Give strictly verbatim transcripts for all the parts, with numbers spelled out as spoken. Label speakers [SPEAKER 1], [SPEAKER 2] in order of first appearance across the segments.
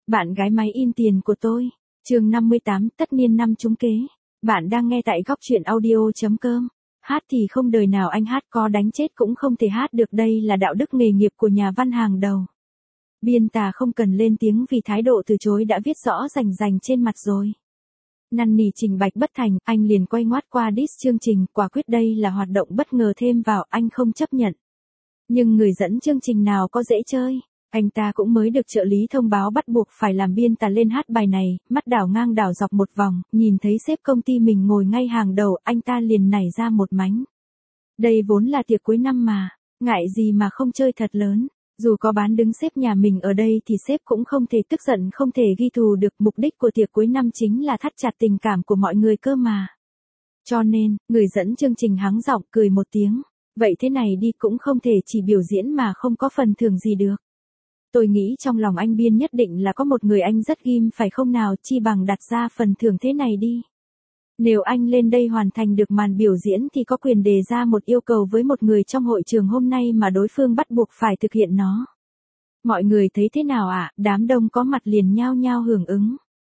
[SPEAKER 1] Bạn gái máy in tiền của tôi. Chương năm mươi tám, tất niên năm trúng kế. Bạn đang nghe tại góc truyện audio chấm com. Hát thì không đời nào anh hát, có đánh chết cũng không thể hát được, đây là đạo đức nghề nghiệp của nhà văn hàng đầu. Biên tà không cần lên tiếng vì thái độ từ chối đã viết rõ rành rành trên mặt rồi. Năn nỉ trình bạch bất thành, anh liền quay ngoắt qua diss chương trình, quả quyết đây là hoạt động bất ngờ thêm vào, anh không chấp nhận. Nhưng người dẫn chương trình nào có dễ chơi. Anh ta cũng mới được trợ lý thông báo bắt buộc phải làm biên tà lên hát bài này, mắt đảo ngang đảo dọc một vòng, nhìn thấy sếp công ty mình ngồi ngay hàng đầu, anh ta liền nảy ra một mánh. Đây vốn là tiệc cuối năm mà, ngại gì mà không chơi thật lớn. Dù có bán đứng sếp nhà mình ở đây thì sếp cũng không thể tức giận, không thể ghi thù được, mục đích của tiệc cuối năm chính là thắt chặt tình cảm của mọi người cơ mà. Cho nên, người dẫn chương trình hắng giọng cười một tiếng. Vậy thế này đi, cũng không thể chỉ biểu diễn mà không có phần thưởng gì được. Tôi nghĩ trong lòng anh Biên nhất định là có một người anh rất ghim phải không nào, chi bằng đặt ra phần thưởng thế này đi. Nếu anh lên đây hoàn thành được màn biểu diễn thì có quyền đề ra một yêu cầu với một người trong hội trường hôm nay mà đối phương bắt buộc phải thực hiện nó. Mọi người thấy thế nào ạ? À? Đám đông có mặt liền nhao nhao hưởng ứng.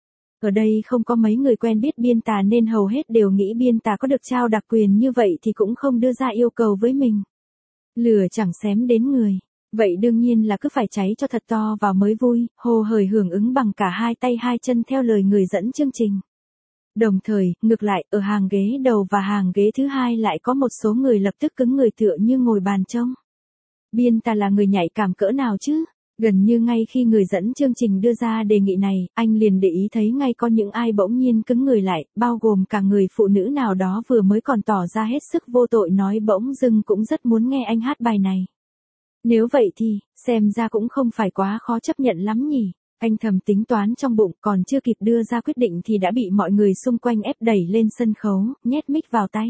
[SPEAKER 1] Ở đây không có mấy người quen biết biên tà nên hầu hết đều nghĩ biên tà có được trao đặc quyền như vậy thì cũng không đưa ra yêu cầu với mình. Lửa chẳng xém đến người. Vậy đương nhiên là cứ phải cháy cho thật to vào mới vui, hồ hởi hưởng ứng bằng cả hai tay hai chân theo lời người dẫn chương trình. Đồng thời, ngược lại, ở hàng ghế đầu và hàng ghế thứ hai lại có một số người lập tức cứng người tựa như ngồi bàn trông. Biên tà là người nhạy cảm cỡ nào chứ? Gần như ngay khi người dẫn chương trình đưa ra đề nghị này, anh liền để ý thấy ngay có những ai bỗng nhiên cứng người lại, bao gồm cả người phụ nữ nào đó vừa mới còn tỏ ra hết sức vô tội nói bỗng dưng cũng rất muốn nghe anh hát bài này. Nếu vậy thì, xem ra cũng không phải quá khó chấp nhận lắm nhỉ. Anh thầm tính toán trong bụng, còn chưa kịp đưa ra quyết định thì đã bị mọi người xung quanh ép đẩy lên sân khấu, nhét mic vào tay.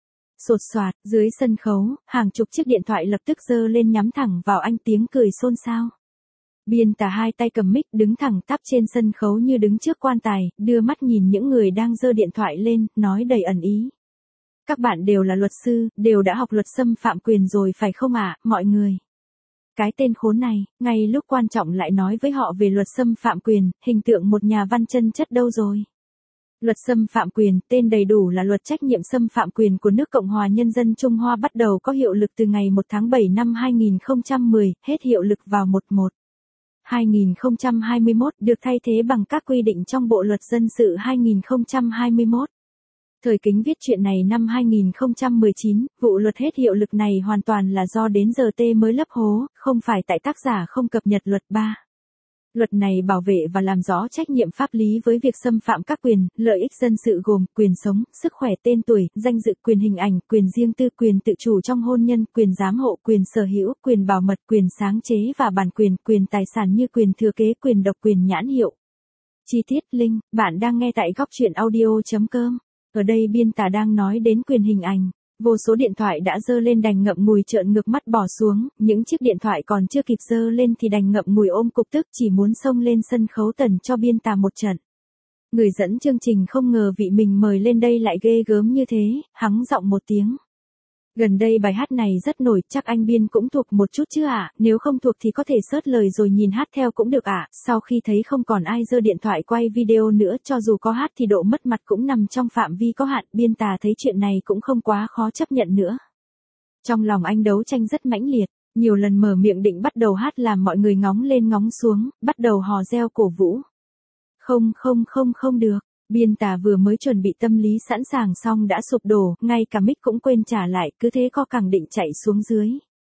[SPEAKER 1] Sột soạt, dưới sân khấu, hàng chục chiếc điện thoại lập tức giơ lên nhắm thẳng vào anh, tiếng cười xôn xao. Biên tà hai tay cầm mic đứng thẳng tắp trên sân khấu như đứng trước quan tài, đưa mắt nhìn những người đang giơ điện thoại lên, nói đầy ẩn ý. Các bạn đều là luật sư, đều đã học luật xâm phạm quyền rồi phải không ạ, mọi người? Cái tên khốn này, ngay lúc quan trọng lại nói với họ về luật xâm phạm quyền, hình tượng một nhà văn chân chất đâu rồi. Luật xâm phạm quyền, tên đầy đủ là Luật Trách nhiệm xâm phạm quyền của nước Cộng hòa Nhân dân Trung Hoa, bắt đầu có hiệu lực từ ngày một tháng bảy năm hai nghìn không trăm mười, hết hiệu lực vào một một hai nghìn không trăm hai mươi mốt, được thay thế bằng các quy định trong Bộ Luật Dân sự hai nghìn không trăm hai mươi mốt. Thời Kính viết chuyện này năm hai nghìn không trăm mười chín, vụ luật hết hiệu lực này hoàn toàn là do đến giờ T mới lấp hố, không phải tại tác giả không cập nhật luật ba. Luật này bảo vệ và làm rõ trách nhiệm pháp lý với việc xâm phạm các quyền, lợi ích dân sự gồm quyền sống, sức khỏe, tên tuổi, danh dự, quyền hình ảnh, quyền riêng tư, quyền tự chủ trong hôn nhân, quyền giám hộ, quyền sở hữu, quyền bảo mật, quyền sáng chế và bản quyền, quyền tài sản như quyền thừa kế, quyền độc quyền nhãn hiệu. Chi tiết link, bạn đang nghe tại góc truyện audio chấm com. Ở đây biên tà đang nói đến quyền hình ảnh. Vô số điện thoại đã dơ lên đành ngậm ngùi trợn ngược mắt bỏ xuống, những chiếc điện thoại còn chưa kịp dơ lên thì đành ngậm ngùi ôm cục tức, chỉ muốn xông lên sân khấu tần cho biên tà một trận. Người dẫn chương trình không ngờ vị mình mời lên đây lại ghê gớm như thế, hắng giọng một tiếng. Gần đây bài hát này rất nổi, chắc anh Biên cũng thuộc một chút chứ ạ, à? Nếu không thuộc thì có thể search lời rồi nhìn hát theo cũng được ạ. À? Sau khi thấy không còn ai giơ điện thoại quay video nữa, cho dù có hát thì độ mất mặt cũng nằm trong phạm vi có hạn, Biên tà thấy chuyện này cũng không quá khó chấp nhận nữa. Trong lòng anh đấu tranh rất mãnh liệt, nhiều lần mở miệng định bắt đầu hát làm mọi người ngóng lên ngóng xuống, bắt đầu hò reo cổ vũ. Không không không không được. Biên tà vừa mới chuẩn bị tâm lý sẵn sàng xong đã sụp đổ, ngay cả mic cũng quên trả lại, cứ thế co cẳng định chạy xuống dưới.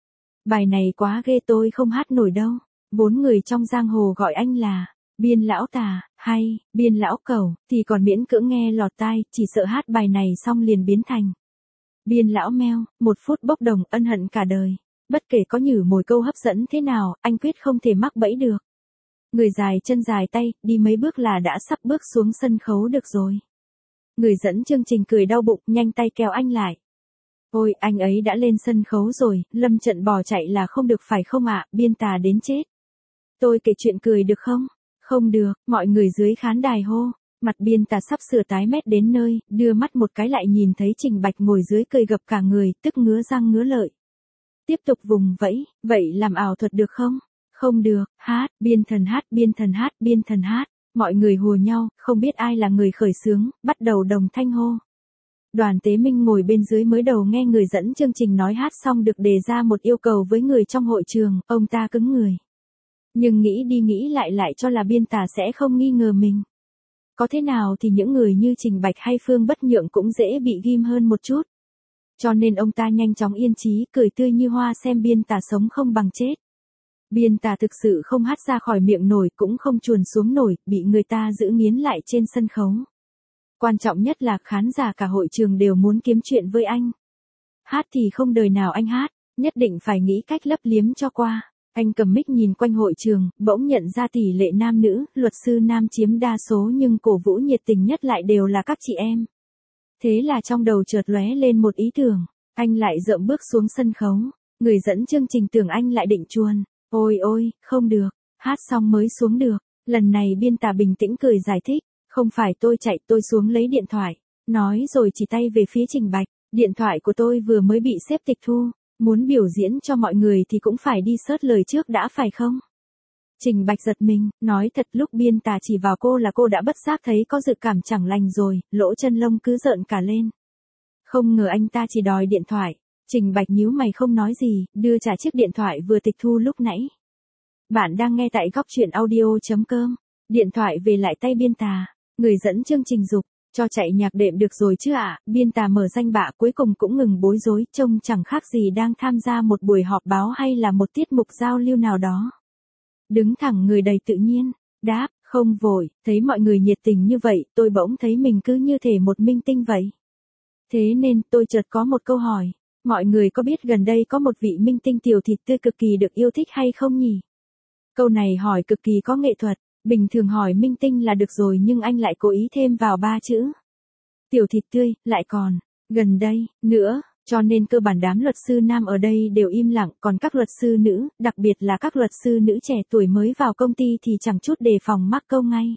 [SPEAKER 1] Bài này quá ghê, tôi không hát nổi đâu. Bốn người trong giang hồ gọi anh là Biên lão tà, hay Biên lão cẩu, thì còn miễn cưỡng nghe lọt tai, chỉ sợ hát bài này xong liền biến thành Biên lão meo, một phút bốc đồng, ân hận cả đời. Bất kể có nhử mồi câu hấp dẫn thế nào, anh quyết không thể mắc bẫy được. Người dài chân dài tay, đi mấy bước là đã sắp bước xuống sân khấu được rồi. Người dẫn chương trình cười đau bụng, nhanh tay kéo anh lại. Ôi, anh ấy đã lên sân khấu rồi, lâm trận bỏ chạy là không được phải không ạ, biên tà đến chết. Tôi kể chuyện cười được không? Không được, mọi người dưới khán đài hô. Mặt biên tà sắp sửa tái mét đến nơi, đưa mắt một cái lại nhìn thấy Trình Bạch ngồi dưới cười gập cả người, tức ngứa răng ngứa lợi. Tiếp tục vùng vẫy, vậy làm ảo thuật được không? Không được, hát, biên thần hát, biên thần hát, biên thần hát. Mọi người hùa nhau, không biết ai là người khởi xướng, bắt đầu đồng thanh hô. Đoàn Tế Minh ngồi bên dưới mới đầu nghe người dẫn chương trình nói hát xong được đề ra một yêu cầu với người trong hội trường, ông ta cứng người. Nhưng nghĩ đi nghĩ lại lại cho là biên tả sẽ không nghi ngờ mình. Có thế nào thì những người như Trình Bạch hay Phương Bất Nhượng cũng dễ bị ghim hơn một chút. Cho nên ông ta nhanh chóng yên chí, cười tươi như hoa xem biên tả sống không bằng chết. Biên tả thực sự không hát ra khỏi miệng nổi cũng không chuồn xuống nổi, bị người ta giữ nghiến lại trên sân khấu. Quan trọng nhất là khán giả cả hội trường đều muốn kiếm chuyện với anh. Hát thì không đời nào anh hát, nhất định phải nghĩ cách lấp liếm cho qua. Anh cầm mic nhìn quanh hội trường, bỗng nhận ra tỷ lệ nam nữ, luật sư nam chiếm đa số nhưng cổ vũ nhiệt tình nhất lại đều là các chị em. Thế là trong đầu chợt lóe lên một ý tưởng, anh lại dậm bước xuống sân khấu, người dẫn chương trình tưởng anh lại định chuồn. Ôi ôi, không được, hát xong mới xuống được. Lần này biên tả bình tĩnh cười giải thích, không phải tôi chạy, tôi xuống lấy điện thoại. Nói rồi chỉ tay về phía Trình Bạch, điện thoại của tôi vừa mới bị xếp tịch thu, muốn biểu diễn cho mọi người thì cũng phải đi search lời trước đã phải không? Trình Bạch giật mình, nói thật lúc biên tả chỉ vào cô là cô đã bất giác thấy có dự cảm chẳng lành rồi, lỗ chân lông cứ rợn cả lên. Không ngờ anh ta chỉ đòi điện thoại. Trình Bạch nhíu mày không nói gì, đưa trả chiếc điện thoại vừa tịch thu lúc nãy. Bạn đang nghe tại góc truyện audio.com. Điện thoại về lại tay biên tà. Người dẫn chương trình dục, cho chạy nhạc đệm được rồi chứ ạ. À? Biên tà mở danh bạ cuối cùng cũng ngừng bối rối, trông chẳng khác gì đang tham gia một buổi họp báo hay là một tiết mục giao lưu nào đó. Đứng thẳng người đầy tự nhiên, đáp, không vội, thấy mọi người nhiệt tình như vậy, tôi bỗng thấy mình cứ như thể một minh tinh vậy. Thế nên tôi chợt có một câu hỏi. Mọi người có biết gần đây có một vị minh tinh tiểu thịt tươi cực kỳ được yêu thích hay không nhỉ? Câu này hỏi cực kỳ có nghệ thuật, bình thường hỏi minh tinh là được rồi nhưng anh lại cố ý thêm vào ba chữ. Tiểu thịt tươi, lại còn, gần đây, nữa, cho nên cơ bản đám luật sư nam ở đây đều im lặng, còn các luật sư nữ, đặc biệt là các luật sư nữ trẻ tuổi mới vào công ty thì chẳng chút đề phòng mắc câu ngay.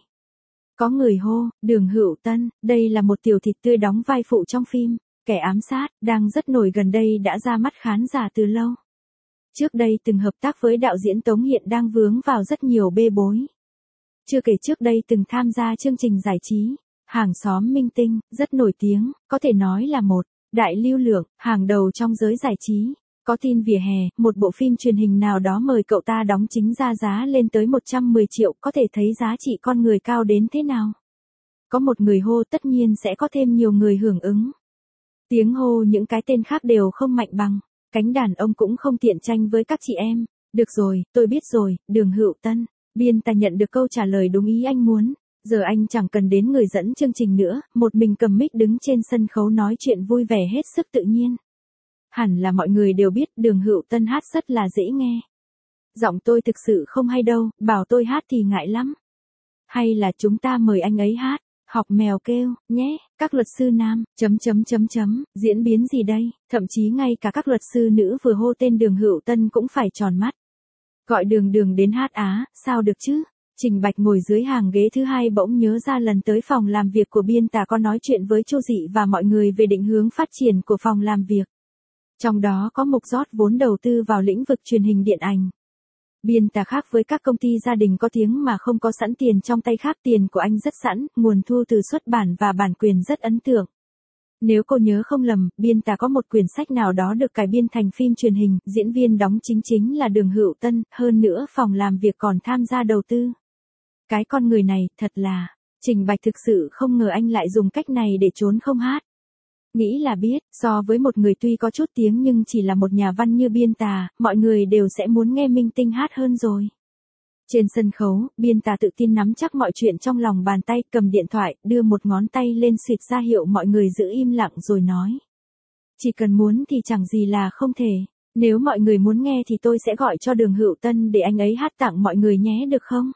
[SPEAKER 1] Có người hô, Đường Hữu Tân, đây là một tiểu thịt tươi đóng vai phụ trong phim. Kẻ ám sát, đang rất nổi gần đây đã ra mắt khán giả từ lâu. Trước đây từng hợp tác với đạo diễn Tống Hiện đang vướng vào rất nhiều bê bối. Chưa kể trước đây từng tham gia chương trình giải trí, Hàng xóm minh tinh, rất nổi tiếng, có thể nói là một đại lưu lượng, hàng đầu trong giới giải trí. Có tin vỉa hè, một bộ phim truyền hình nào đó mời cậu ta đóng chính ra giá lên tới một trăm mười triệu, có thể thấy giá trị con người cao đến thế nào. Có một người hô tất nhiên sẽ có thêm nhiều người hưởng ứng. Tiếng hô những cái tên khác đều không mạnh bằng, cánh đàn ông cũng không tiện tranh với các chị em. Được rồi, tôi biết rồi, Đường Hữu Tân. Biên tà nhận được câu trả lời đúng ý anh muốn. Giờ anh chẳng cần đến người dẫn chương trình nữa, một mình cầm mic đứng trên sân khấu nói chuyện vui vẻ hết sức tự nhiên. Hẳn là mọi người đều biết Đường Hữu Tân hát rất là dễ nghe. Giọng tôi thực sự không hay đâu, bảo tôi hát thì ngại lắm. Hay là chúng ta mời anh ấy hát. Học mèo kêu, nhé, các luật sư nam, chấm chấm chấm chấm, diễn biến gì đây, thậm chí ngay cả các luật sư nữ vừa hô tên Đường Hữu Tân cũng phải tròn mắt. Gọi Đường Đường đến hát á, sao được chứ? Trình Bạch ngồi dưới hàng ghế thứ hai bỗng nhớ ra lần tới phòng làm việc của biên tà có nói chuyện với Chu Dị và mọi người về định hướng phát triển của phòng làm việc. Trong đó có mục rót vốn đầu tư vào lĩnh vực truyền hình điện ảnh. Biên tà khác với các công ty gia đình có tiếng mà không có sẵn tiền trong tay, khác tiền của anh rất sẵn, nguồn thu từ xuất bản và bản quyền rất ấn tượng. Nếu cô nhớ không lầm, biên tà có một quyển sách nào đó được cải biên thành phim truyền hình, diễn viên đóng chính chính là Đường Hữu Tân, hơn nữa phòng làm việc còn tham gia đầu tư. Cái con người này, thật là, Trình Bạch thực sự không ngờ anh lại dùng cách này để trốn không hát. Nghĩ là biết, so với một người tuy có chút tiếng nhưng chỉ là một nhà văn như biên tà, mọi người đều sẽ muốn nghe minh tinh hát hơn rồi. Trên sân khấu, biên tà tự tin nắm chắc mọi chuyện trong lòng bàn tay, cầm điện thoại, đưa một ngón tay lên suýt ra hiệu mọi người giữ im lặng rồi nói. Chỉ cần muốn thì chẳng gì là không thể. Nếu mọi người muốn nghe thì tôi sẽ gọi cho Đường Hữu Tân để anh ấy hát tặng mọi người nhé được không?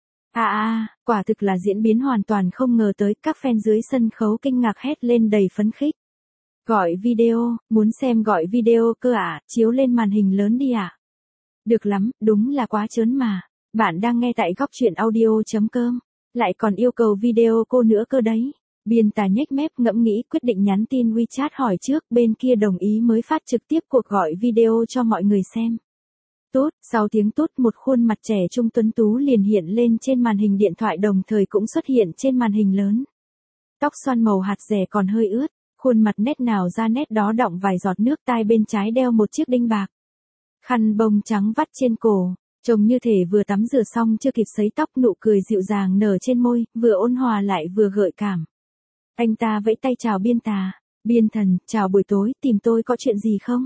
[SPEAKER 1] À à, quả thực là diễn biến hoàn toàn không ngờ tới, các fan dưới sân khấu kinh ngạc hét lên đầy phấn khích. Gọi video, muốn xem gọi video cơ à, chiếu lên màn hình lớn đi à? Được lắm, đúng là quá chớn mà. Bạn đang nghe tại góc truyện audio.com, lại còn yêu cầu video cô nữa cơ đấy. Biên tà nhếch mép ngẫm nghĩ quyết định nhắn tin WeChat hỏi trước, bên kia đồng ý mới phát trực tiếp cuộc gọi video cho mọi người xem. Tốt, sau tiếng tốt một khuôn mặt trẻ trung tuấn tú liền hiện lên trên màn hình điện thoại đồng thời cũng xuất hiện trên màn hình lớn. Tóc xoăn màu hạt dẻ còn hơi ướt, khuôn mặt nét nào ra nét đó đọng vài giọt nước, tai bên trái đeo một chiếc đinh bạc. Khăn bông trắng vắt trên cổ, trông như thể vừa tắm rửa xong chưa kịp sấy tóc, nụ cười dịu dàng nở trên môi, vừa ôn hòa lại vừa gợi cảm. Anh ta vẫy tay chào Biên Tà. Biên Thần, chào buổi tối, tìm tôi có chuyện gì không?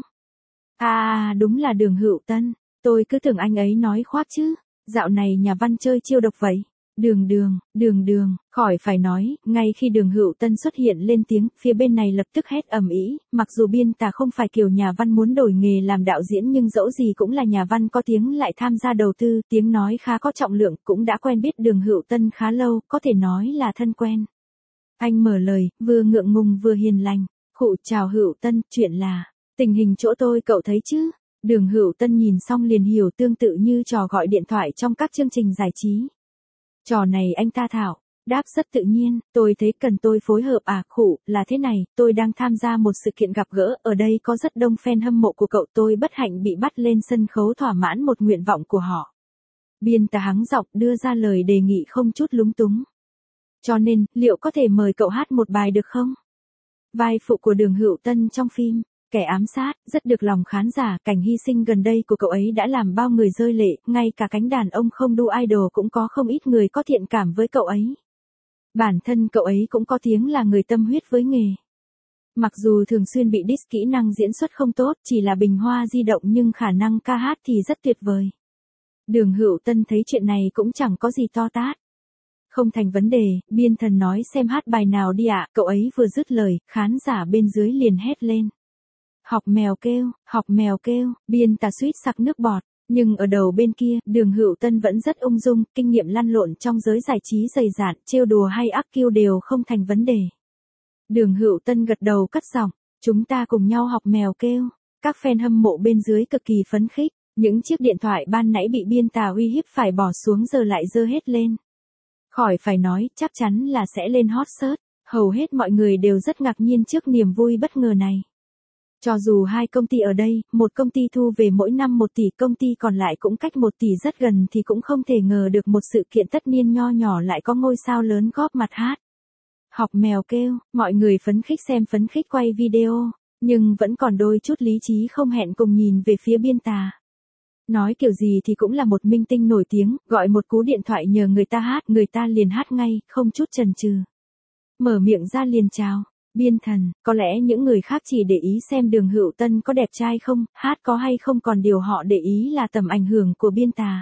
[SPEAKER 1] À, đúng là Đường Hữu Tân, tôi cứ tưởng anh ấy nói khoác chứ, dạo này nhà văn chơi chiêu độc vậy. Đường đường, đường đường, khỏi phải nói, ngay khi Đường Hữu Tân xuất hiện lên tiếng, phía bên này lập tức hét ầm ĩ, mặc dù Biên Tà không phải kiểu nhà văn muốn đổi nghề làm đạo diễn nhưng dẫu gì cũng là nhà văn có tiếng lại tham gia đầu tư, tiếng nói khá có trọng lượng, cũng đã quen biết Đường Hữu Tân khá lâu, có thể nói là thân quen. Anh mở lời, vừa ngượng ngùng vừa hiền lành, khụ chào Hữu Tân, chuyện là, tình hình chỗ tôi cậu thấy chứ? Đường Hữu Tân nhìn xong liền hiểu, tương tự như trò gọi điện thoại trong các chương trình giải trí. Trò này anh ta thảo, đáp rất tự nhiên, tôi thấy cần tôi phối hợp à, khụ, là thế này, tôi đang tham gia một sự kiện gặp gỡ, ở đây có rất đông fan hâm mộ của cậu, tôi bất hạnh bị bắt lên sân khấu thỏa mãn một nguyện vọng của họ. Biên Tà hắng giọng đưa ra lời đề nghị không chút lúng túng. Cho nên, liệu có thể mời cậu hát một bài được không? Vai phụ của Đường Hữu Tân trong phim Kẻ ám sát, rất được lòng khán giả, cảnh hy sinh gần đây của cậu ấy đã làm bao người rơi lệ, ngay cả cánh đàn ông không đu idol cũng có không ít người có thiện cảm với cậu ấy. Bản thân cậu ấy cũng có tiếng là người tâm huyết với nghề. Mặc dù thường xuyên bị diss kỹ năng diễn xuất không tốt, chỉ là bình hoa di động nhưng khả năng ca hát thì rất tuyệt vời. Đường Hữu Tân thấy chuyện này cũng chẳng có gì to tát. Không thành vấn đề, Biên Thần nói xem hát bài nào đi ạ, cậu ấy vừa dứt lời, khán giả bên dưới liền hét lên. Học mèo kêu, học mèo kêu, Biên Tà suýt sặc nước bọt, nhưng ở đầu bên kia, Đường Hữu Tân vẫn rất ung dung, kinh nghiệm lăn lộn trong giới giải trí dày dạn, trêu đùa hay ác kiêu đều không thành vấn đề. Đường Hữu Tân gật đầu cất giọng, chúng ta cùng nhau học mèo kêu, các fan hâm mộ bên dưới cực kỳ phấn khích, những chiếc điện thoại ban nãy bị Biên Tà uy hiếp phải bỏ xuống giờ lại giơ hết lên. Khỏi phải nói, chắc chắn là sẽ lên hot search, hầu hết mọi người đều rất ngạc nhiên trước niềm vui bất ngờ này. Cho dù hai công ty ở đây, một công ty thu về mỗi năm một tỷ, công ty còn lại cũng cách một tỷ rất gần thì cũng không thể ngờ được một sự kiện tất niên nho nhỏ lại có ngôi sao lớn góp mặt hát. Học mèo kêu, mọi người phấn khích xem phấn khích quay video, nhưng vẫn còn đôi chút lý trí không hẹn cùng nhìn về phía Biên Tà. Nói kiểu gì thì cũng là một minh tinh nổi tiếng, gọi một cú điện thoại nhờ người ta hát, người ta liền hát ngay, không chút chần chừ. Mở miệng ra liền chào. Biên Thần, có lẽ những người khác chỉ để ý xem Đường Hữu Tân có đẹp trai không, hát có hay không, còn điều họ để ý là tầm ảnh hưởng của Biên Tà.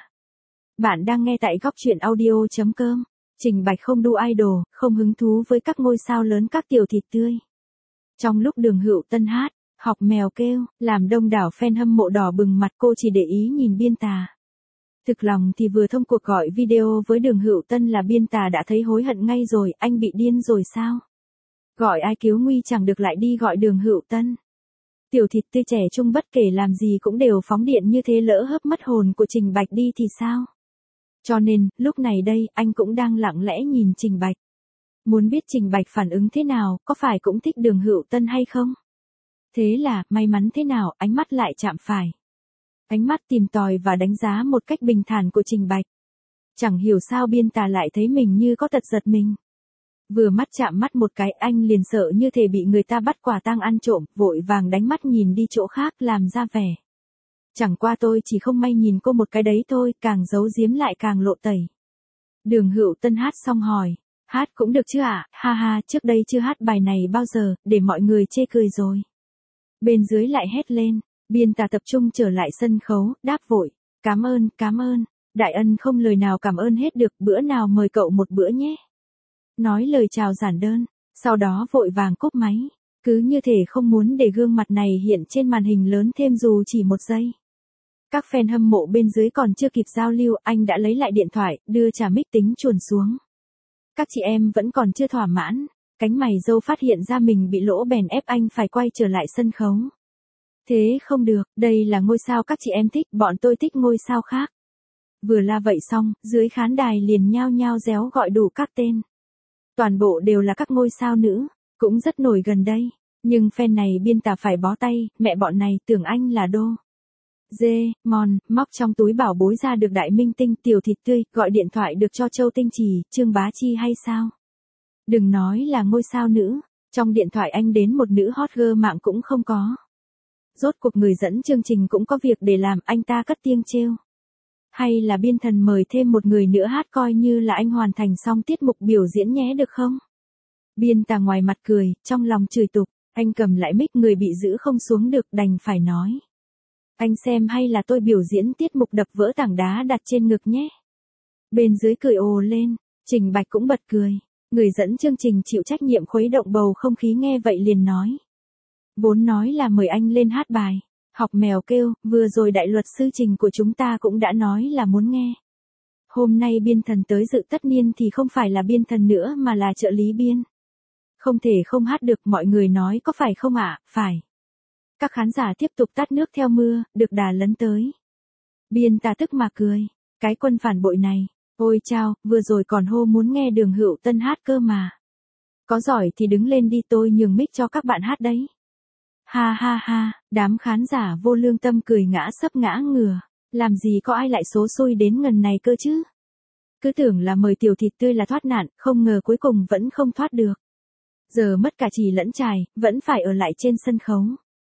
[SPEAKER 1] Bạn đang nghe tại góc truyện audio chấm com. Trình Bạch không đu idol, không hứng thú với các ngôi sao lớn các tiểu thịt tươi. Trong lúc Đường Hữu Tân hát, học mèo kêu, làm đông đảo fan hâm mộ đỏ bừng mặt, cô chỉ để ý nhìn Biên Tà. Thực lòng thì vừa thông cuộc gọi video với Đường Hữu Tân là Biên Tà đã thấy hối hận ngay rồi, anh bị điên rồi sao? Gọi ai cứu nguy chẳng được lại đi gọi Đường Hữu Tân. Tiểu thịt tươi trẻ trung bất kể làm gì cũng đều phóng điện như thế, lỡ hấp mất hồn của Trình Bạch đi thì sao? Cho nên, lúc này đây, anh cũng đang lặng lẽ nhìn Trình Bạch. Muốn biết Trình Bạch phản ứng thế nào, có phải cũng thích Đường Hữu Tân hay không? Thế là, may mắn thế nào, ánh mắt lại chạm phải. Ánh mắt tìm tòi và đánh giá một cách bình thản của Trình Bạch. Chẳng hiểu sao Biên Tà lại thấy mình như có tật giật mình. Vừa mắt chạm mắt một cái, anh liền sợ như thể bị người ta bắt quả tang ăn trộm, vội vàng đánh mắt nhìn đi chỗ khác làm ra vẻ. Chẳng qua tôi chỉ không may nhìn cô một cái đấy thôi, càng giấu giếm lại càng lộ tẩy. Đường Hữu Tân hát xong hỏi, hát cũng được chứ ạ, à? Ha ha, trước đây chưa hát bài này bao giờ, để mọi người chê cười rồi. Bên dưới lại hét lên, Biên Tà tập trung trở lại sân khấu, đáp vội, cảm ơn, cảm ơn, đại ân không lời nào cảm ơn hết được, bữa nào mời cậu một bữa nhé. Nói lời chào giản đơn, sau đó vội vàng cúp máy, cứ như thể không muốn để gương mặt này hiện trên màn hình lớn thêm dù chỉ một giây. Các fan hâm mộ bên dưới còn chưa kịp giao lưu, anh đã lấy lại điện thoại, đưa trà mic tính chuồn xuống. Các chị em vẫn còn chưa thỏa mãn, cánh mày râu phát hiện ra mình bị lỗ bèn ép anh phải quay trở lại sân khấu. Thế không được, đây là ngôi sao các chị em thích, bọn tôi thích ngôi sao khác. Vừa la vậy xong, dưới khán đài liền nhao nhao réo gọi đủ các tên. Toàn bộ đều là các ngôi sao nữ, cũng rất nổi gần đây. Nhưng fan này Biên Tà phải bó tay, mẹ bọn này tưởng anh là đô. Dê, mòn, móc trong túi bảo bối ra được đại minh tinh tiểu thịt tươi, gọi điện thoại được cho Châu Tinh Trì, Trương Bá Chi hay sao? Đừng nói là ngôi sao nữ, trong điện thoại anh đến một nữ hot girl mạng cũng không có. Rốt cuộc người dẫn chương trình cũng có việc để làm, anh ta cất tiếng trêu. Hay là biên thần mời thêm một người nữa hát coi như là anh hoàn thành xong tiết mục biểu diễn nhé được không? Biên Tà ngoài mặt cười, trong lòng chửi tục, anh cầm lại mic người bị giữ không xuống được đành phải nói. Anh xem hay là tôi biểu diễn tiết mục đập vỡ tảng đá đặt trên ngực nhé. Bên dưới cười ồ lên, Trình Bạch cũng bật cười. Người dẫn chương trình chịu trách nhiệm khuấy động bầu không khí nghe vậy liền nói. Vốn nói là mời anh lên hát bài. Học mèo kêu, vừa rồi đại luật sư Trình của chúng ta cũng đã nói là muốn nghe. Hôm nay biên thần tới dự tất niên thì không phải là biên thần nữa mà là trợ lý biên. Không thể không hát được, mọi người nói có phải không ạ? Phải. Các khán giả tiếp tục tát nước theo mưa, được đà lấn tới. Biên Tà tức mà cười. Cái quân phản bội này. Ôi chao, vừa rồi còn hô muốn nghe Đường Hữu Tân hát cơ mà. Có giỏi thì đứng lên đi, tôi nhường mic cho các bạn hát đấy. Ha ha ha, đám khán giả vô lương tâm cười ngã sấp ngã ngửa. Làm gì có ai lại số xui đến ngần này cơ chứ? Cứ tưởng là mời tiểu thịt tươi là thoát nạn, không ngờ cuối cùng vẫn không thoát được. Giờ mất cả chì lẫn chài, vẫn phải ở lại trên sân khấu.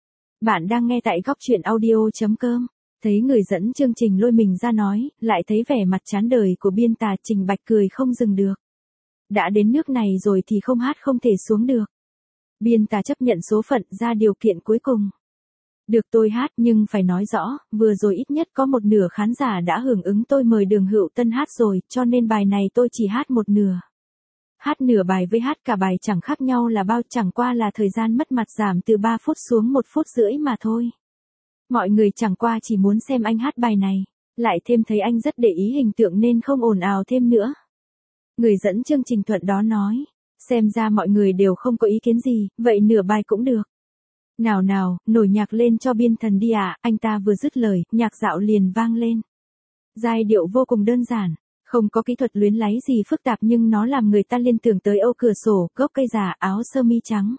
[SPEAKER 1] Bạn đang nghe tại góc truyện audio.com. Thấy người dẫn chương trình lôi mình ra nói, lại thấy vẻ mặt chán đời của biên Tà, Trình Bạch cười không dừng được. Đã đến nước này rồi thì không hát không thể xuống được. Biên Tà chấp nhận số phận ra điều kiện cuối cùng. Được tôi hát nhưng phải nói rõ, vừa rồi ít nhất có một nửa khán giả đã hưởng ứng tôi mời Đường Hữu Tân hát rồi, cho nên bài này tôi chỉ hát một nửa. Hát nửa bài với hát cả bài chẳng khác nhau là bao, chẳng qua là thời gian mất mặt giảm từ ba phút xuống một phút rưỡi mà thôi. Mọi người chẳng qua chỉ muốn xem anh hát bài này, lại thêm thấy anh rất để ý hình tượng nên không ồn ào thêm nữa. Người dẫn chương trình thuận đó nói, xem ra mọi người đều không có ý kiến gì, vậy nửa bài cũng được. Nào nào, nổi nhạc lên cho biên thần đi à, anh ta vừa dứt lời, nhạc dạo liền vang lên. Giai điệu vô cùng đơn giản, không có kỹ thuật luyến láy gì phức tạp nhưng nó làm người ta liên tưởng tới Ô Cửa Sổ, Gốc Cây Già, Áo Sơ Mi Trắng.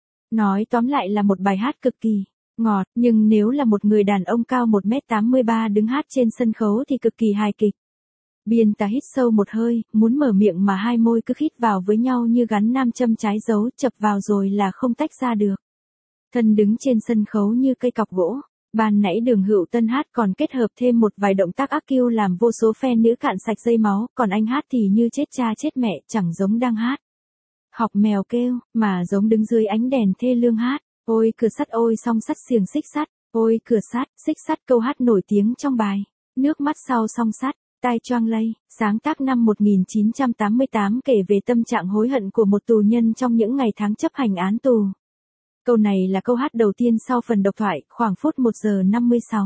[SPEAKER 1] Nói tóm lại là một bài hát cực kỳ ngọt, nhưng nếu là một người đàn ông cao một mét tám mươi ba đứng hát trên sân khấu thì cực kỳ hài kịch. Biên Tà hít sâu một hơi, muốn mở miệng mà hai môi cứ khít vào với nhau như gắn nam châm trái dấu, chập vào rồi là không tách ra được. Thân đứng trên sân khấu như cây cọc gỗ, ban nãy Đường Hữu Tân hát còn kết hợp thêm một vài động tác ác kiêu làm vô số fan nữ cạn sạch dây máu, còn anh hát thì như chết cha chết mẹ, chẳng giống đang hát. Học mèo kêu, mà giống đứng dưới ánh đèn thê lương hát. Ôi cửa sắt ôi song sắt xiềng xích sắt, ôi cửa sắt, xích sắt câu hát nổi tiếng trong bài. Nước mắt sau song sắt, tai choang lây, sáng tác năm một nghìn chín trăm tám mươi tám kể về tâm trạng hối hận của một tù nhân trong những ngày tháng chấp hành án tù. Câu này là câu hát đầu tiên sau phần độc thoại, khoảng phút một giờ năm mươi sáu.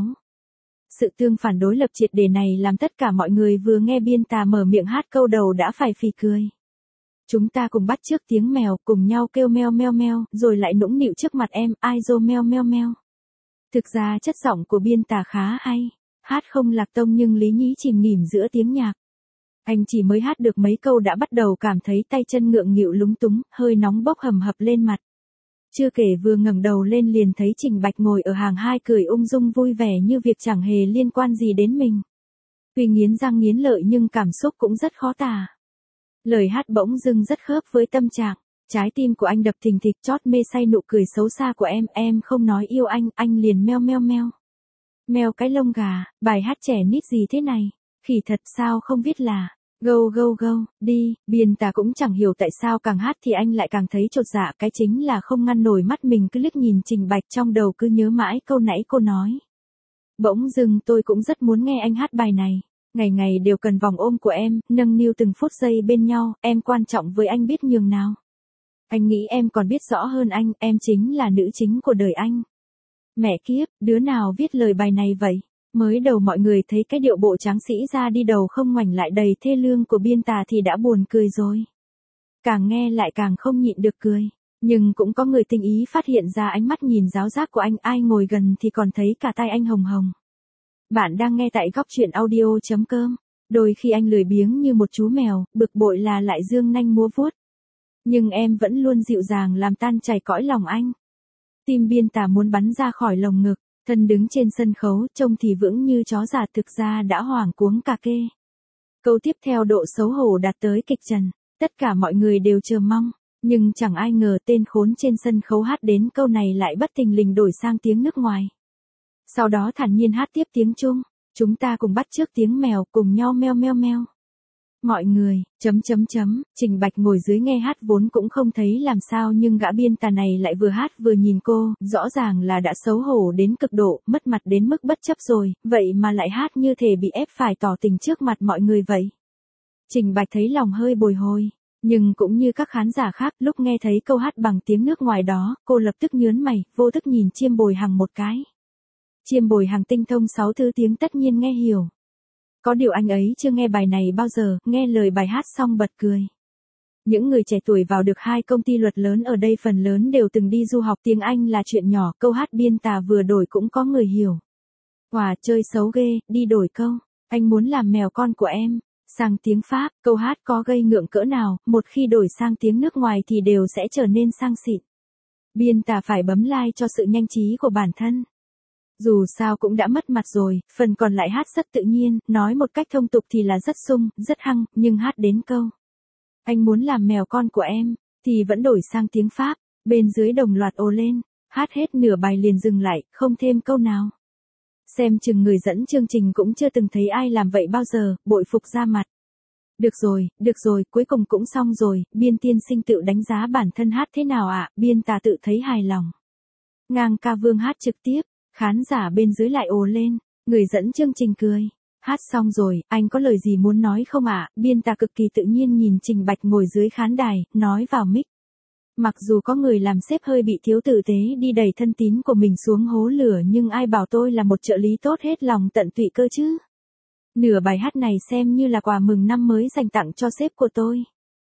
[SPEAKER 1] Sự tương phản đối lập triệt để này làm tất cả mọi người vừa nghe biên Tà mở miệng hát câu đầu đã phải phì cười. Chúng ta cùng bắt chước tiếng mèo, cùng nhau kêu meo meo meo, rồi lại nũng nịu trước mặt em, ai dô meo meo meo. Thực ra chất giọng của biên Tà khá hay, hát không lạc tông nhưng lý nhí chìm nghỉm giữa tiếng nhạc. Anh chỉ mới hát được mấy câu đã bắt đầu cảm thấy tay chân ngượng nghịu lúng túng, hơi nóng bốc hầm hập lên mặt. Chưa kể vừa ngẩng đầu lên liền thấy Trình Bạch ngồi ở hàng hai cười ung dung vui vẻ như việc chẳng hề liên quan gì đến mình. Tuy nghiến răng nghiến lợi nhưng cảm xúc cũng rất khó tả. Lời hát bỗng dưng rất khớp với tâm trạng, trái tim của anh đập thình thịch chót mê say nụ cười xấu xa của em, em không nói yêu anh, anh liền meo meo meo. Meo cái lông gà, bài hát trẻ nít gì thế này, khỉ thật sao không viết là, go go go, đi, biên Tà cũng chẳng hiểu tại sao càng hát thì anh lại càng thấy chột dạ, cái chính là không ngăn nổi mắt mình cứ liếc nhìn Trình Bạch trong đầu cứ nhớ mãi câu nãy cô nói. Bỗng dưng tôi cũng rất muốn nghe anh hát bài này. Ngày ngày đều cần vòng ôm của em, nâng niu từng phút giây bên nhau, em quan trọng với anh biết nhường nào. Anh nghĩ em còn biết rõ hơn anh, em chính là nữ chính của đời anh. Mẹ kiếp, đứa nào viết lời bài này vậy? Mới đầu mọi người thấy cái điệu bộ tráng sĩ ra đi đầu không ngoảnh lại đầy thê lương của biên Tà thì đã buồn cười rồi. Càng nghe lại càng không nhịn được cười. Nhưng cũng có người tinh ý phát hiện ra ánh mắt nhìn giáo giác của anh, ai ngồi gần thì còn thấy cả tay anh hồng hồng. Bạn đang nghe tại góc truyện audio.com. Đôi khi anh lười biếng như một chú mèo, bực bội là lại dương nanh múa vuốt. Nhưng em vẫn luôn dịu dàng làm tan chảy cõi lòng anh. Tim biên Tà muốn bắn ra khỏi lồng ngực. Thân đứng trên sân khấu, trông thì vững như chó già thực ra đã hoảng cuống cà kê. Câu tiếp theo độ xấu hổ đạt tới kịch trần, tất cả mọi người đều chờ mong, nhưng chẳng ai ngờ tên khốn trên sân khấu hát đến câu này lại bất thình lình đổi sang tiếng nước ngoài. Sau đó thản nhiên hát tiếp tiếng Trung, chúng ta cùng bắt chước tiếng mèo cùng nhau meo meo meo. Mọi người, chấm chấm chấm, Trình Bạch ngồi dưới nghe hát vốn cũng không thấy làm sao nhưng gã biên tà này lại vừa hát vừa nhìn cô, rõ ràng là đã xấu hổ đến cực độ, mất mặt đến mức bất chấp rồi, vậy mà lại hát như thể bị ép phải tỏ tình trước mặt mọi người vậy. Trình Bạch thấy lòng hơi bồi hồi, nhưng cũng như các khán giả khác lúc nghe thấy câu hát bằng tiếng nước ngoài đó, cô lập tức nhớn mày, vô thức nhìn Chiêm Bồi Hằng một cái. Chiêm Bồi Hằng tinh thông sáu thứ tiếng tất nhiên nghe hiểu. Có điều anh ấy chưa nghe bài này bao giờ, nghe lời bài hát xong bật cười. Những người trẻ tuổi vào được hai công ty luật lớn ở đây phần lớn đều từng đi du học, tiếng Anh là chuyện nhỏ, câu hát biên tà vừa đổi cũng có người hiểu. Wow, chơi xấu ghê, đi đổi câu, anh muốn làm mèo con của em, sang tiếng Pháp, câu hát có gây ngượng cỡ nào, một khi đổi sang tiếng nước ngoài thì đều sẽ trở nên sang xịn. Biên tà phải bấm like cho sự nhanh trí của bản thân. Dù sao cũng đã mất mặt rồi, phần còn lại hát rất tự nhiên, nói một cách thông tục thì là rất sung, rất hăng, nhưng hát đến câu anh muốn làm mèo con của em, thì vẫn đổi sang tiếng Pháp, bên dưới đồng loạt ồ lên, hát hết nửa bài liền dừng lại, không thêm câu nào. Xem chừng người dẫn chương trình cũng chưa từng thấy ai làm vậy bao giờ, bội phục ra mặt. Được rồi, được rồi, cuối cùng cũng xong rồi, biên tiên sinh tự đánh giá bản thân hát thế nào ạ, à? Biên tà tự thấy hài lòng. Ngang ca Vương hát trực tiếp. Khán giả bên dưới lại ồ lên, người dẫn chương trình cười. Hát xong rồi, anh có lời gì muốn nói không ạ? À? Biên tà cực kỳ tự nhiên nhìn Trình Bạch ngồi dưới khán đài, nói vào mic. Mặc dù có người làm sếp hơi bị thiếu tử tế đi đẩy thân tín của mình xuống hố lửa nhưng ai bảo tôi là một trợ lý tốt hết lòng tận tụy cơ chứ. Nửa bài hát này xem như là quà mừng năm mới dành tặng cho sếp của tôi.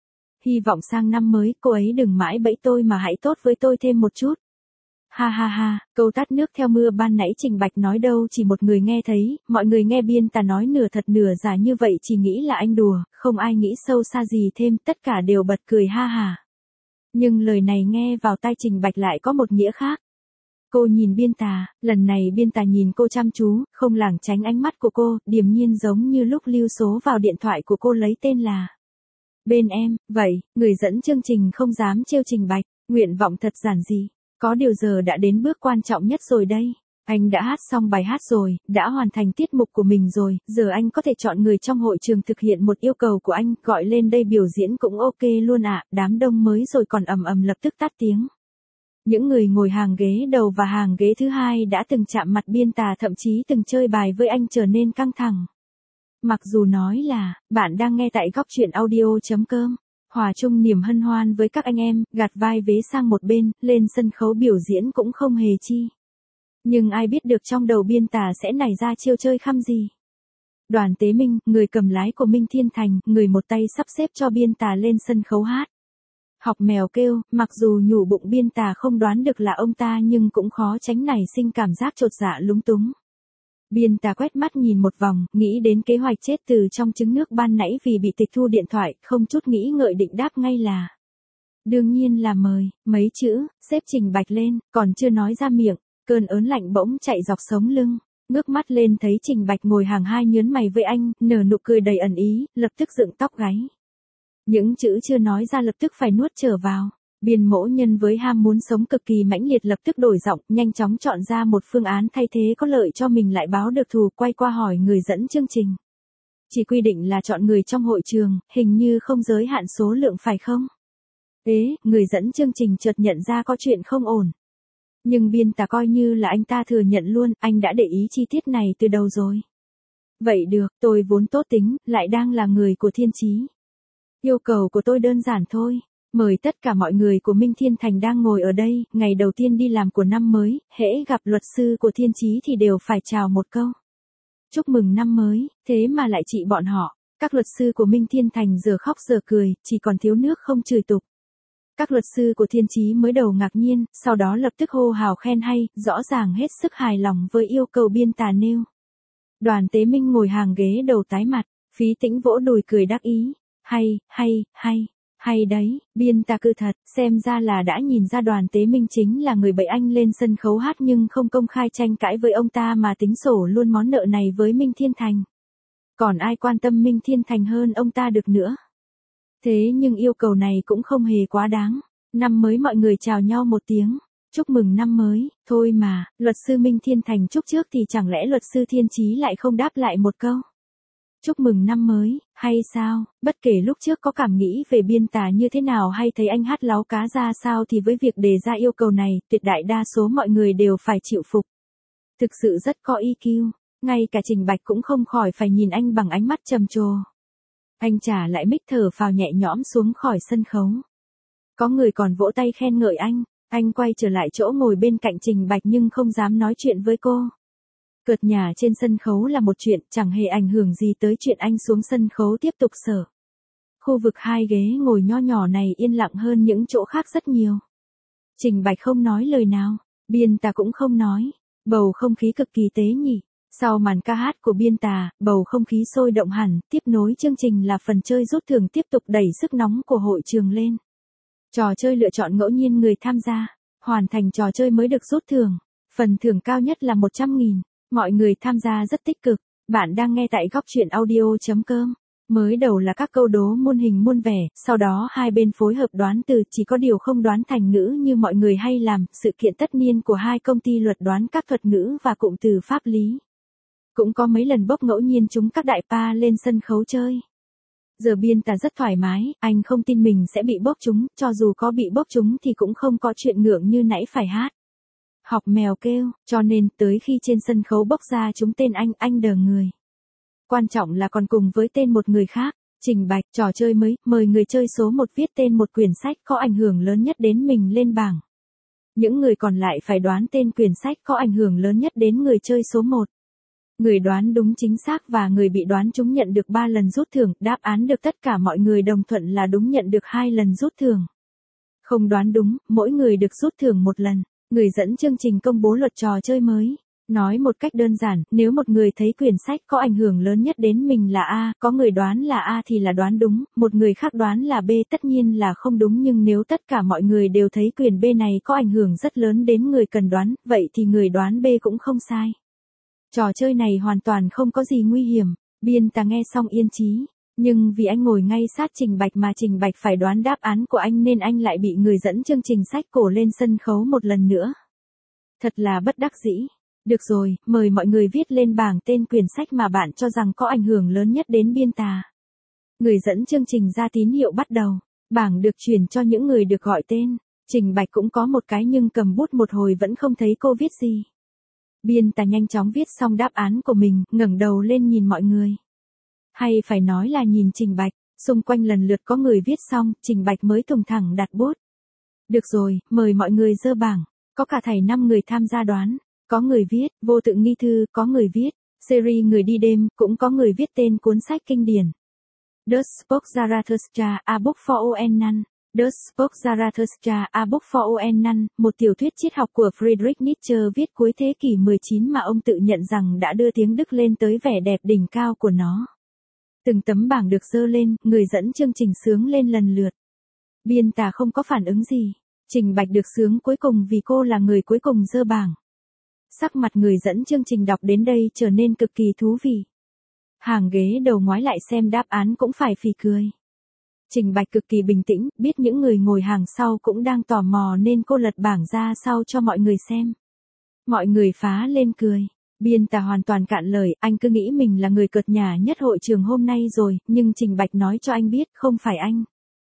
[SPEAKER 1] Hy vọng sang năm mới cô ấy đừng mãi bẫy tôi mà hãy tốt với tôi thêm một chút. Ha ha ha, câu tát nước theo mưa ban nãy Trình Bạch nói đâu chỉ một người nghe thấy, mọi người nghe biên tà nói nửa thật nửa giả như vậy chỉ nghĩ là anh đùa, không ai nghĩ sâu xa gì thêm, tất cả đều bật cười ha ha. Nhưng lời này nghe vào tai Trình Bạch lại có một nghĩa khác. Cô nhìn biên tà, lần này biên tà nhìn cô chăm chú, không lảng tránh ánh mắt của cô, điềm nhiên giống như lúc lưu số vào điện thoại của cô lấy tên là bên em, vậy, người dẫn chương trình không dám trêu Trình Bạch, nguyện vọng thật giản dị. Có điều giờ đã đến bước quan trọng nhất rồi đây. Anh đã hát xong bài hát rồi, đã hoàn thành tiết mục của mình rồi, giờ anh có thể chọn người trong hội trường thực hiện một yêu cầu của anh, gọi lên đây biểu diễn cũng ok luôn ạ, à. Đám đông mới rồi còn ầm ầm lập tức tắt tiếng. Những người ngồi hàng ghế đầu và hàng ghế thứ hai đã từng chạm mặt biên tà thậm chí từng chơi bài với anh trở nên căng thẳng. Mặc dù nói là, bạn đang nghe tại góc truyện audio chấm com. Hòa chung niềm hân hoan với các anh em, gạt vai vế sang một bên, lên sân khấu biểu diễn cũng không hề chi. Nhưng ai biết được trong đầu biên tà sẽ nảy ra chiêu chơi khăm gì. Đoàn Tế Minh, người cầm lái của Minh Thiên Thành, người một tay sắp xếp cho biên tà lên sân khấu hát. Học mèo kêu, mặc dù nhủ bụng biên tà không đoán được là ông ta nhưng cũng khó tránh nảy sinh cảm giác chột dạ lúng túng. Biên tà quét mắt nhìn một vòng, nghĩ đến kế hoạch chết từ trong trứng nước ban nãy vì bị tịch thu điện thoại, không chút nghĩ ngợi định đáp ngay là. Đương nhiên là mời, mấy chữ, xếp Trình Bạch lên, còn chưa nói ra miệng, cơn ớn lạnh bỗng chạy dọc sống lưng, ngước mắt lên thấy Trình Bạch ngồi hàng hai nhớn mày với anh, nở nụ cười đầy ẩn ý, lập tức dựng tóc gáy. Những chữ chưa nói ra lập tức phải nuốt trở vào. Biên mỗ nhân với ham muốn sống cực kỳ mãnh liệt lập tức đổi giọng, nhanh chóng chọn ra một phương án thay thế có lợi cho mình lại báo được thù, quay qua hỏi người dẫn chương trình. Chỉ quy định là chọn người trong hội trường, hình như không giới hạn số lượng phải không? Ế, người dẫn chương trình chợt nhận ra có chuyện không ổn. Nhưng biên tà coi như là anh ta thừa nhận luôn, anh đã để ý chi tiết này từ đầu rồi. Vậy được, tôi vốn tốt tính, lại đang là người của Thiên Chí. Yêu cầu của tôi đơn giản thôi. Mời tất cả mọi người của Minh Thiên Thành đang ngồi ở đây, ngày đầu tiên đi làm của năm mới, hễ gặp luật sư của Thiên Chí thì đều phải chào một câu. Chúc mừng năm mới, thế mà lại trị bọn họ. Các luật sư của Minh Thiên Thành giờ khóc giờ cười, chỉ còn thiếu nước không chửi tục. Các luật sư của Thiên Chí mới đầu ngạc nhiên, sau đó lập tức hô hào khen hay, rõ ràng hết sức hài lòng với yêu cầu biên tà nêu. Đoàn Tế Minh ngồi hàng ghế đầu tái mặt, Phí Tĩnh vỗ đùi cười đắc ý. Hay, hay, hay. Hay đấy, biên tà cư thật, xem ra là đã nhìn ra Đoàn Tế Minh chính là người bậy anh lên sân khấu hát nhưng không công khai tranh cãi với ông ta mà tính sổ luôn món nợ này với Minh Thiên Thành. Còn ai quan tâm Minh Thiên Thành hơn ông ta được nữa. Thế nhưng yêu cầu này cũng không hề quá đáng. Năm mới mọi người chào nhau một tiếng. Chúc mừng năm mới, thôi mà, luật sư Minh Thiên Thành chúc trước thì chẳng lẽ luật sư Thiên Chí lại không đáp lại một câu. Chúc mừng năm mới, hay sao, bất kể lúc trước có cảm nghĩ về biên tà như thế nào hay thấy anh hát láo cá ra sao thì với việc đề ra yêu cầu này, tuyệt đại đa số mọi người đều phải chịu phục. Thực sự rất có i kiu, ngay cả Trình Bạch cũng không khỏi phải nhìn anh bằng ánh mắt trầm trồ. Anh trả lại mic thở phào nhẹ nhõm xuống khỏi sân khấu. Có người còn vỗ tay khen ngợi anh, anh quay trở lại chỗ ngồi bên cạnh Trình Bạch nhưng không dám nói chuyện với cô. Cợt nhả trên sân khấu là một chuyện, chẳng hề ảnh hưởng gì tới chuyện anh xuống sân khấu tiếp tục sở. Khu vực hai ghế ngồi nho nhỏ này yên lặng hơn những chỗ khác rất nhiều. Trình Bạch không nói lời nào, biên tà cũng không nói, bầu không khí cực kỳ tế nhị. Sau màn ca hát của biên tà, bầu không khí sôi động hẳn, tiếp nối chương trình là phần chơi rút thưởng tiếp tục đẩy sức nóng của hội trường lên. Trò chơi lựa chọn ngẫu nhiên người tham gia, hoàn thành trò chơi mới được rút thưởng, phần thưởng cao nhất là một trăm nghìn. Mọi người tham gia rất tích cực, bạn đang nghe tại góc truyện audio.com. Mới đầu là các câu đố muôn hình muôn vẻ, sau đó hai bên phối hợp đoán từ, chỉ có điều không đoán thành ngữ như mọi người hay làm, sự kiện tất niên của hai công ty luật đoán các thuật ngữ và cụm từ pháp lý. Cũng có mấy lần bốc ngẫu nhiên chúng các đại pa lên sân khấu chơi. Giờ biên tà rất thoải mái, anh không tin mình sẽ bị bốc chúng, cho dù có bị bốc chúng thì cũng không có chuyện ngượng như nãy phải hát. Học mèo kêu, cho nên tới khi trên sân khấu bốc ra chúng tên anh, anh đờ người. Quan trọng là còn cùng với tên một người khác, Trình Bạch, trò chơi mới, mời người chơi số một viết tên một quyển sách có ảnh hưởng lớn nhất đến mình lên bảng. Những người còn lại phải đoán tên quyển sách có ảnh hưởng lớn nhất đến người chơi số một. Người đoán đúng chính xác và người bị đoán trúng nhận được ba lần rút thưởng, đáp án được tất cả mọi người đồng thuận là đúng nhận được hai lần rút thưởng. Không đoán đúng, mỗi người được rút thưởng một lần. Người dẫn chương trình công bố luật trò chơi mới. Nói một cách đơn giản, nếu một người thấy quyển sách có ảnh hưởng lớn nhất đến mình là A, có người đoán là A thì là đoán đúng, một người khác đoán là B tất nhiên là không đúng, nhưng nếu tất cả mọi người đều thấy quyển B này có ảnh hưởng rất lớn đến người cần đoán, vậy thì người đoán B cũng không sai. Trò chơi này hoàn toàn không có gì nguy hiểm, biên tà nghe xong yên chí. Nhưng vì anh ngồi ngay sát Trình Bạch mà Trình Bạch phải đoán đáp án của anh nên anh lại bị người dẫn chương trình sách cổ lên sân khấu một lần nữa. Thật là bất đắc dĩ. Được rồi, mời mọi người viết lên bảng tên quyển sách mà bạn cho rằng có ảnh hưởng lớn nhất đến biên tà. Người dẫn chương trình ra tín hiệu bắt đầu. Bảng được chuyển cho những người được gọi tên. Trình Bạch cũng có một cái nhưng cầm bút một hồi vẫn không thấy cô viết gì. Biên tà nhanh chóng viết xong đáp án của mình, ngẩng đầu lên nhìn mọi người. Hay phải nói là nhìn Trình Bạch, xung quanh lần lượt có người viết xong, Trình Bạch mới thùng thẳng đặt bút. Được rồi, mời mọi người dơ bảng, có cả thảy năm người tham gia đoán, có người viết, vô tự nghi thư, có người viết, series người đi đêm, cũng có người viết tên cuốn sách kinh điển. Das Buch Zarathustra, A Book for Oenan, Das Buch Zarathustra, A Book for Oenan, một tiểu thuyết triết học của Friedrich Nietzsche viết cuối thế kỷ mười chín mà ông tự nhận rằng đã đưa tiếng Đức lên tới vẻ đẹp đỉnh cao của nó. Từng tấm bảng được dơ lên, người dẫn chương trình sướng lên lần lượt. Biên tà không có phản ứng gì. Trình Bạch được sướng cuối cùng vì cô là người cuối cùng dơ bảng. Sắc mặt người dẫn chương trình đọc đến đây trở nên cực kỳ thú vị. Hàng ghế đầu ngoái lại xem đáp án cũng phải phì cười. Trình Bạch cực kỳ bình tĩnh, biết những người ngồi hàng sau cũng đang tò mò nên cô lật bảng ra sau cho mọi người xem. Mọi người phá lên cười. Biên tà hoàn toàn cạn lời, anh cứ nghĩ mình là người cợt nhả nhất hội trường hôm nay rồi, nhưng Trình Bạch nói cho anh biết không phải anh.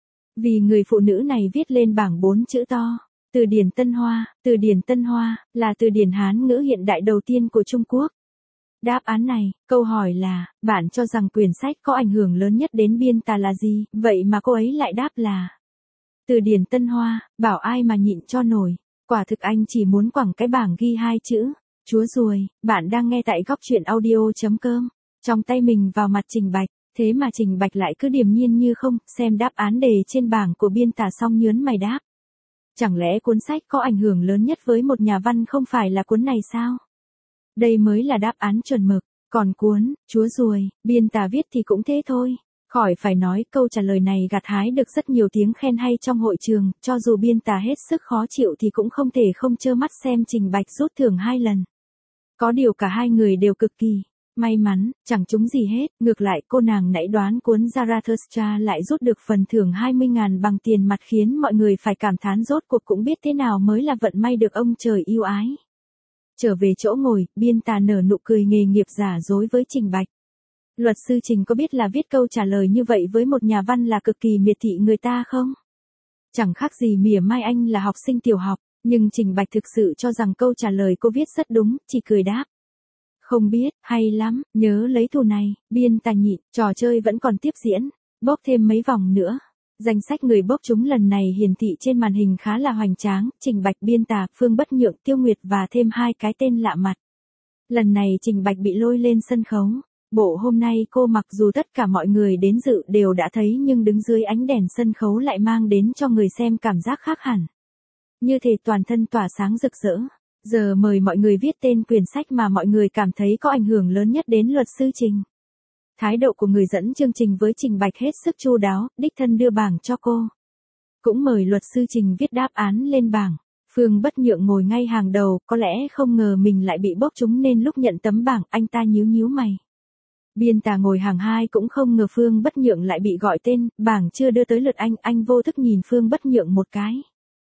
[SPEAKER 1] Vì người phụ nữ này viết lên bảng bốn chữ to, từ điển Tân Hoa, từ điển Tân Hoa, là từ điển Hán ngữ hiện đại đầu tiên của Trung Quốc. Đáp án này, câu hỏi là, bạn cho rằng quyển sách có ảnh hưởng lớn nhất đến biên tà là gì, vậy mà cô ấy lại đáp là từ điển Tân Hoa, bảo ai mà nhịn cho nổi, quả thực anh chỉ muốn quẳng cái bảng ghi hai chữ. Chúa ruồi, bạn đang nghe tại góc truyện audio.com, trong tay mình vào mặt Trình Bạch, thế mà Trình Bạch lại cứ điềm nhiên như không, xem đáp án đề trên bảng của biên tà xong nhớn mày đáp. Chẳng lẽ cuốn sách có ảnh hưởng lớn nhất với một nhà văn không phải là cuốn này sao? Đây mới là đáp án chuẩn mực, còn cuốn, chúa ruồi, biên tà viết thì cũng thế thôi, Khỏi phải nói, câu trả lời này gặt hái được rất nhiều tiếng khen hay trong hội trường, cho dù biên tà hết sức khó chịu thì cũng không thể không trơ mắt xem Trình Bạch rút thưởng hai lần. Có điều cả hai người đều cực kỳ may mắn, chẳng trúng gì hết, ngược lại cô nàng nãy đoán cuốn Zarathustra lại rút được phần thưởng hai mươi ngàn bằng tiền mặt khiến mọi người phải cảm thán rốt cuộc cũng biết thế nào mới là vận may được ông trời yêu ái. Trở về chỗ ngồi, biên tà nở nụ cười nghề nghiệp giả dối với Trình Bạch. Luật sư Trình có biết là viết câu trả lời như vậy với một nhà văn là cực kỳ miệt thị người ta không? Chẳng khác gì mỉa mai anh là học sinh tiểu học, nhưng Trình Bạch thực sự cho rằng câu trả lời cô viết rất đúng, chỉ cười đáp. Không biết, hay lắm, nhớ lấy thù này, biên tà nhịn, trò chơi vẫn còn tiếp diễn, bốc thêm mấy vòng nữa. Danh sách người bốc trúng lần này hiển thị trên màn hình khá là hoành tráng, Trình Bạch, biên tà, Phương Bất Nhượng, Tiêu Nguyệt và thêm hai cái tên lạ mặt. Lần này Trình Bạch bị lôi lên sân khấu. Bộ hôm nay cô mặc dù tất cả mọi người đến dự đều đã thấy nhưng đứng dưới ánh đèn sân khấu lại mang đến cho người xem cảm giác khác hẳn. Như thể toàn thân tỏa sáng rực rỡ. Giờ mời mọi người viết tên quyển sách mà mọi người cảm thấy có ảnh hưởng lớn nhất đến luật sư Trình. Thái độ của người dẫn chương trình với Trình Bạch hết sức chu đáo, đích thân đưa bảng cho cô. Cũng mời luật sư Trình viết đáp án lên bảng. Phương Bất Nhượng ngồi ngay hàng đầu, có lẽ không ngờ mình lại bị bốc trúng nên lúc nhận tấm bảng anh ta nhíu nhíu mày. Biên tà ngồi hàng hai cũng không ngờ Phương Bất Nhượng lại bị gọi tên, bảng chưa đưa tới lượt anh, anh vô thức nhìn Phương Bất Nhượng một cái.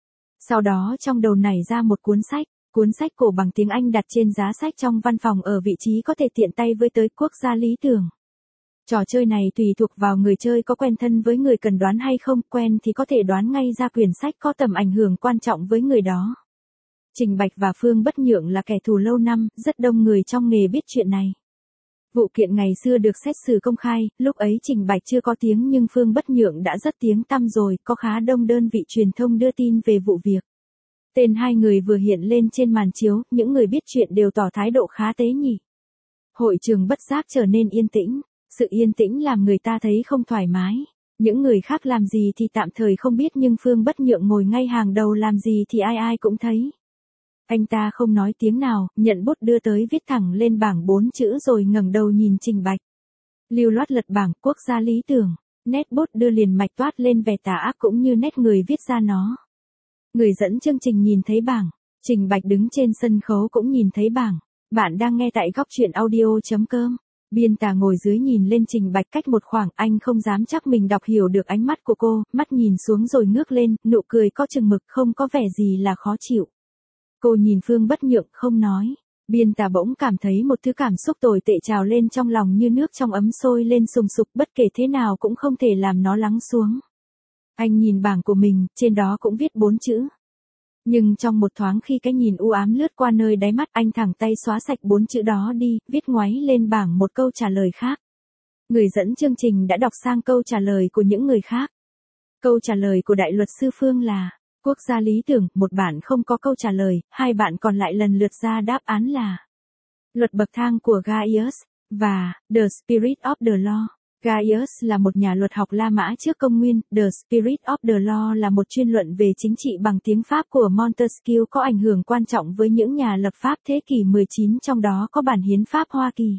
[SPEAKER 1] Sau đó trong đầu nảy ra một cuốn sách, cuốn sách cổ bằng tiếng Anh đặt trên giá sách trong văn phòng ở vị trí có thể tiện tay với tới Quốc gia lý tưởng. Trò chơi này tùy thuộc vào người chơi có quen thân với người cần đoán hay không, quen thì có thể đoán ngay ra quyển sách có tầm ảnh hưởng quan trọng với người đó. Trình Bạch và Phương Bất Nhượng là kẻ thù lâu năm, rất đông người trong nghề biết chuyện này. Vụ kiện ngày xưa được xét xử công khai, lúc ấy Trình Bạch chưa có tiếng nhưng Phương Bất Nhượng đã rất tiếng tăm rồi, có khá đông đơn vị truyền thông đưa tin về vụ việc. Tên hai người vừa hiện lên trên màn chiếu, những người biết chuyện đều tỏ thái độ khá tế nhị. Hội trường bất giác trở nên yên tĩnh, sự yên tĩnh làm người ta thấy không thoải mái. Những người khác làm gì thì tạm thời không biết nhưng Phương Bất Nhượng ngồi ngay hàng đầu làm gì thì ai ai cũng thấy. Anh ta không nói tiếng nào, nhận bút đưa tới viết thẳng lên bảng bốn chữ rồi ngẩng đầu nhìn Trình Bạch. Lưu loát lật bảng Quốc gia lý tưởng, nét bút đưa liền mạch toát lên vẻ tà ác cũng như nét người viết ra nó. Người dẫn chương trình nhìn thấy bảng, Trình Bạch đứng trên sân khấu cũng nhìn thấy bảng. Bạn đang nghe tại góc truyện audio chấm com. Biên tà ngồi dưới nhìn lên Trình Bạch cách một khoảng, anh không dám chắc mình đọc hiểu được ánh mắt của cô, mắt nhìn xuống rồi ngước lên, nụ cười có chừng mực không có vẻ gì là khó chịu. Cô nhìn Phương Bất Nhượng không nói. Biên tà bỗng cảm thấy một thứ cảm xúc tồi tệ trào lên trong lòng như nước trong ấm sôi lên sùng sục, bất kể thế nào cũng không thể làm nó lắng xuống. Anh nhìn bảng của mình, trên đó cũng viết bốn chữ. Nhưng trong một thoáng khi cái nhìn u ám lướt qua nơi đáy mắt, anh thẳng tay xóa sạch bốn chữ đó đi, viết ngoáy lên bảng một câu trả lời khác. Người dẫn chương trình đã đọc sang câu trả lời của những người khác. Câu trả lời của đại luật sư Phương là Quốc gia lý tưởng, một bạn không có câu trả lời, hai bạn còn lại lần lượt ra đáp án là Luật bậc thang của Gaius và The Spirit of the Law. Gaius là một nhà luật học La Mã trước công nguyên, The Spirit of the Law là một chuyên luận về chính trị bằng tiếng Pháp của Montesquieu có ảnh hưởng quan trọng với những nhà lập pháp thế kỷ mười chín, trong đó có bản hiến pháp Hoa Kỳ.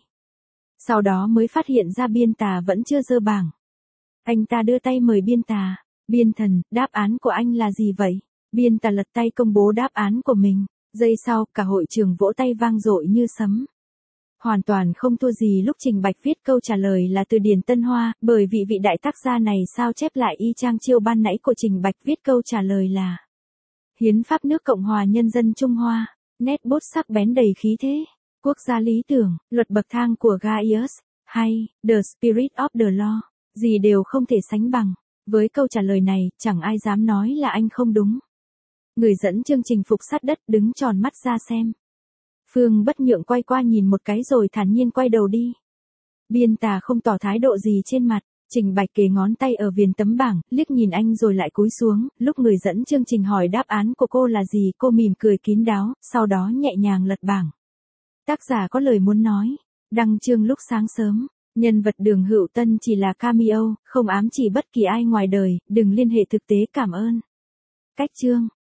[SPEAKER 1] Sau đó mới phát hiện ra biên tà vẫn chưa dơ bảng. Anh ta đưa tay mời biên tà. Biên thần, đáp án của anh là gì vậy? Biên tà lật tay công bố đáp án của mình. Giây sau, cả hội trường vỗ tay vang dội như sấm. Hoàn toàn không thua gì lúc Trình Bạch viết câu trả lời là từ điển Tân Hoa, bởi vì vị đại tác gia này sao chép lại y chang chiêu ban nãy của Trình Bạch viết câu trả lời là Hiến pháp nước Cộng hòa Nhân dân Trung Hoa, nét bút sắc bén đầy khí thế, Quốc gia lý tưởng, luật bậc thang của Gaius, hay The Spirit of the Law, gì đều không thể sánh bằng. Với câu trả lời này, chẳng ai dám nói là anh không đúng. Người dẫn chương trình phục sát đất đứng tròn mắt ra xem. Phương Bất Nhượng quay qua nhìn một cái rồi thản nhiên quay đầu đi. Biên tà không tỏ thái độ gì trên mặt, Trình Bạch kề ngón tay ở viền tấm bảng, liếc nhìn anh rồi lại cúi xuống, lúc người dẫn chương trình hỏi đáp án của cô là gì cô mỉm cười kín đáo, sau đó nhẹ nhàng lật bảng. Tác giả có lời muốn nói, đăng chương lúc sáng sớm. Nhân vật Đường Hữu Tân chỉ là cameo, không ám chỉ bất kỳ ai ngoài đời, đừng liên hệ thực tế cảm ơn. Cách chương